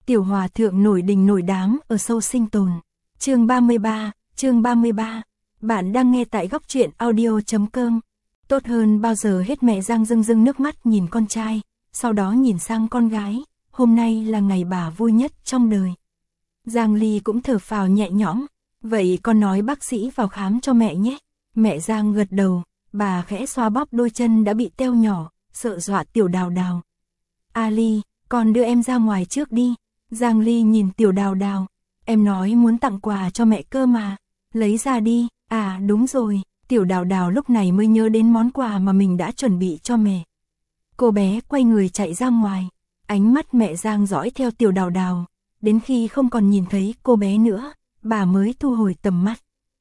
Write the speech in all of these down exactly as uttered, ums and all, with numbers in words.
Tiểu hòa thượng nổi đình nổi đám ở sâu sinh tồn. Chương ba mươi ba, chương ba mươi ba. Bạn đang nghe tại góc truyện audio chấm com. Tốt hơn bao giờ hết mẹ Giang rưng rưng nước mắt nhìn con trai, sau đó nhìn sang con gái, hôm nay là ngày bà vui nhất trong đời. Giang Ly cũng thở phào nhẹ nhõm, vậy con nói bác sĩ vào khám cho mẹ nhé. Mẹ Giang gật đầu, bà khẽ xoa bóp đôi chân đã bị teo nhỏ, sợ dọa Tiểu Đào Đào. A Ly, con đưa em ra ngoài trước đi. Giang Ly nhìn Tiểu Đào Đào, em nói muốn tặng quà cho mẹ cơ mà, lấy ra đi. À đúng rồi, Tiểu Đào Đào lúc này mới nhớ đến món quà mà mình đã chuẩn bị cho mẹ. Cô bé quay người chạy ra ngoài, ánh mắt mẹ Giang dõi theo Tiểu Đào Đào, đến khi không còn nhìn thấy cô bé nữa, bà mới thu hồi tầm mắt.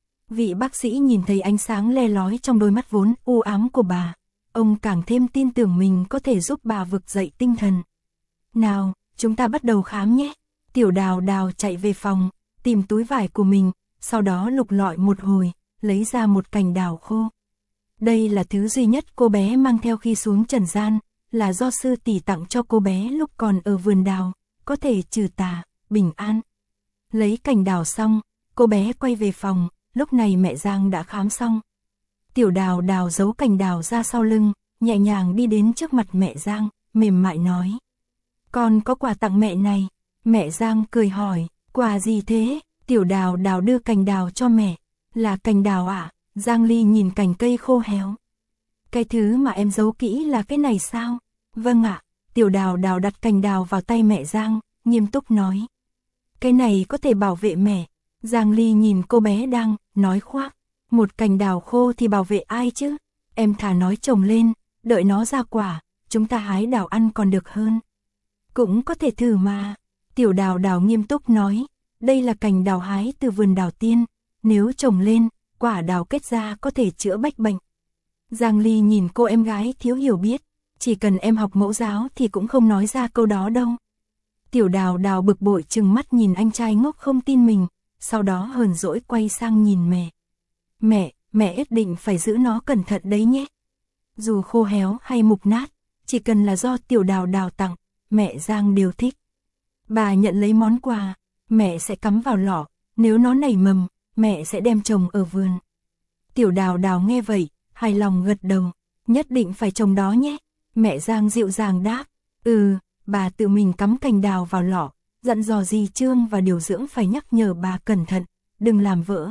Vị bác sĩ nhìn thấy ánh sáng le lói trong đôi mắt vốn u ám của bà, ông càng thêm tin tưởng mình có thể giúp bà vực dậy tinh thần. Nào, chúng ta bắt đầu khám nhé. Tiểu Đào Đào chạy về phòng, tìm túi vải của mình, sau đó lục lọi một hồi, lấy ra một cành đào khô. Đây là thứ duy nhất cô bé mang theo khi xuống trần gian, là do sư tỷ tặng cho cô bé lúc còn ở vườn đào, có thể trừ tà, bình an. Lấy cành đào xong, cô bé quay về phòng, lúc này mẹ Giang đã khám xong. Tiểu Đào Đào giấu cành đào ra sau lưng, nhẹ nhàng đi đến trước mặt mẹ Giang, mềm mại nói. Con có quà tặng mẹ này. Mẹ Giang cười hỏi, quà gì thế? Tiểu Đào Đào đưa cành đào cho mẹ. Là cành đào ạ? À? Giang Ly nhìn cành cây khô héo. Cái thứ mà em giấu kỹ là cái này sao? Vâng ạ. Tiểu Đào Đào đặt cành đào vào tay mẹ Giang, nghiêm túc nói. Cái này có thể bảo vệ mẹ. Giang Ly nhìn cô bé đang nói khoác. Một cành đào khô thì bảo vệ ai chứ? Em thà nói trồng lên, đợi nó ra quả, chúng ta hái đào ăn còn được hơn. Cũng có thể thử mà. Tiểu Đào Đào nghiêm túc nói. Đây là cành đào hái từ vườn đào tiên. Nếu trồng lên, quả đào kết ra có thể chữa bách bệnh. Giang Ly nhìn cô em gái thiếu hiểu biết. Chỉ cần em học mẫu giáo thì cũng không nói ra câu đó đâu. Tiểu Đào Đào bực bội trừng mắt nhìn anh trai ngốc không tin mình. Sau đó hờn dỗi quay sang nhìn mẹ. Mẹ, mẹ nhất định phải giữ nó cẩn thận đấy nhé. Dù khô héo hay mục nát, chỉ cần là do Tiểu Đào Đào tặng, mẹ Giang đều thích. Bà nhận lấy món quà, mẹ sẽ cắm vào lọ, nếu nó nảy mầm, mẹ sẽ đem trồng ở vườn. Tiểu Đào Đào nghe vậy, hài lòng gật đầu, nhất định phải trồng đó nhé. Mẹ Giang dịu dàng đáp, ừ, bà tự mình cắm cành đào vào lọ, dặn dò dì Trương và điều dưỡng phải nhắc nhở bà cẩn thận, đừng làm vỡ.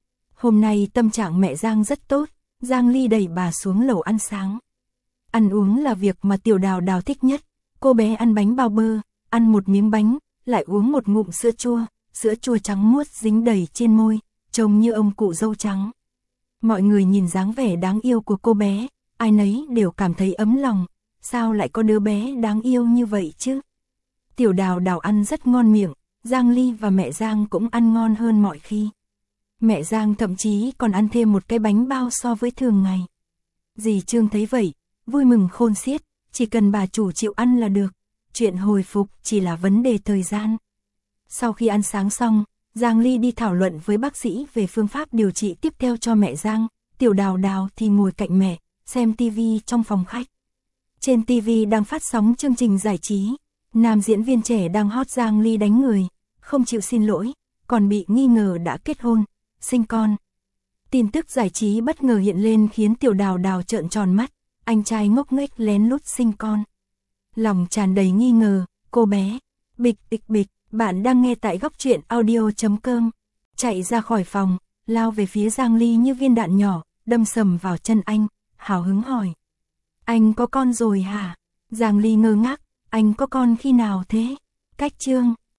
Hôm nay tâm trạng mẹ Giang rất tốt, Giang Ly đẩy bà xuống lầu ăn sáng. Ăn uống là việc mà Tiểu Đào Đào thích nhất, cô bé ăn bánh bao bơ, ăn một miếng bánh, lại uống một ngụm sữa chua, sữa chua trắng muốt dính đầy trên môi, trông như ông cụ dâu trắng. Mọi người nhìn dáng vẻ đáng yêu của cô bé, ai nấy đều cảm thấy ấm lòng, sao lại có đứa bé đáng yêu như vậy chứ? Tiểu Đào Đào ăn rất ngon miệng, Giang Ly và mẹ Giang cũng ăn ngon hơn mọi khi. Mẹ Giang thậm chí còn ăn thêm một cái bánh bao so với thường ngày. Dì Trương thấy vậy, vui mừng khôn xiết, chỉ cần bà chủ chịu ăn là được, chuyện hồi phục chỉ là vấn đề thời gian. Sau khi ăn sáng xong, Giang Ly đi thảo luận với bác sĩ về phương pháp điều trị tiếp theo cho mẹ Giang, Tiểu Đào Đào thì ngồi cạnh mẹ, xem tivi trong phòng khách. Trên tivi đang phát sóng chương trình giải trí, nam diễn viên trẻ đang hot Giang Ly đánh người, không chịu xin lỗi, còn bị nghi ngờ đã kết hôn, sinh con. Tin tức giải trí bất ngờ hiện lên khiến Tiểu Đào Đào trợn tròn mắt, anh trai ngốc nghếch lén lút sinh con. Lòng tràn đầy nghi ngờ, cô bé, bịch bịch bịch, bạn đang nghe tại góc truyện audio chấm com. Chạy ra khỏi phòng, lao về phía Giang Ly như viên đạn nhỏ, đâm sầm vào chân anh, hào hứng hỏi. Anh có con rồi hả? Giang Ly ngơ ngác, anh có con khi nào thế? Cách Trương,